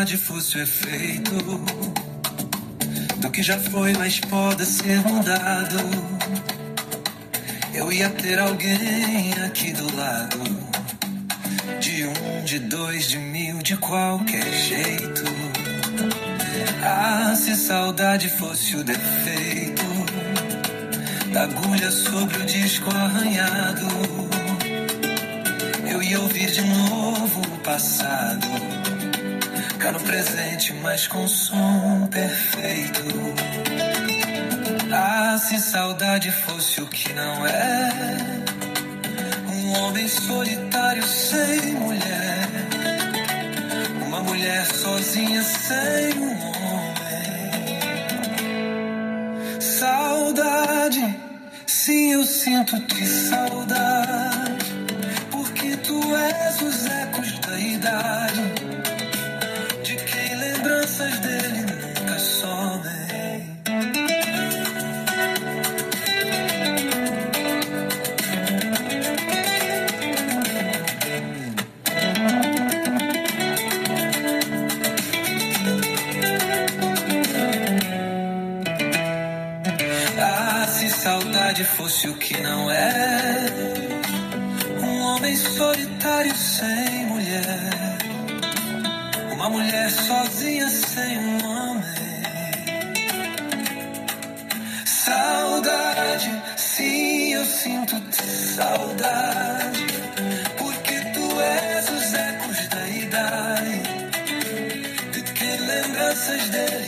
saudade fosse o efeito do que já foi, mas pode ser mudado, eu ia ter alguém aqui do lado, de um, de dois, de mil, de qualquer jeito. Ah, se saudade fosse o defeito da agulha sobre o disco arranhado, eu ia ouvir de novo o passado, cá no presente, mas com som perfeito. Ah, se saudade fosse o que não é, um homem solitário sem mulher, uma mulher sozinha sem um homem. Saudade, sim, eu sinto-te saudade, porque tu és os ecos da idade, de quem lembranças dele nunca somem. Saudade fosse o que não é, um homem solitário sem mulher, uma mulher sozinha sem um homem. Saudade, sim, eu sinto-te saudade, porque tu és os ecos da idade, de que lembranças dele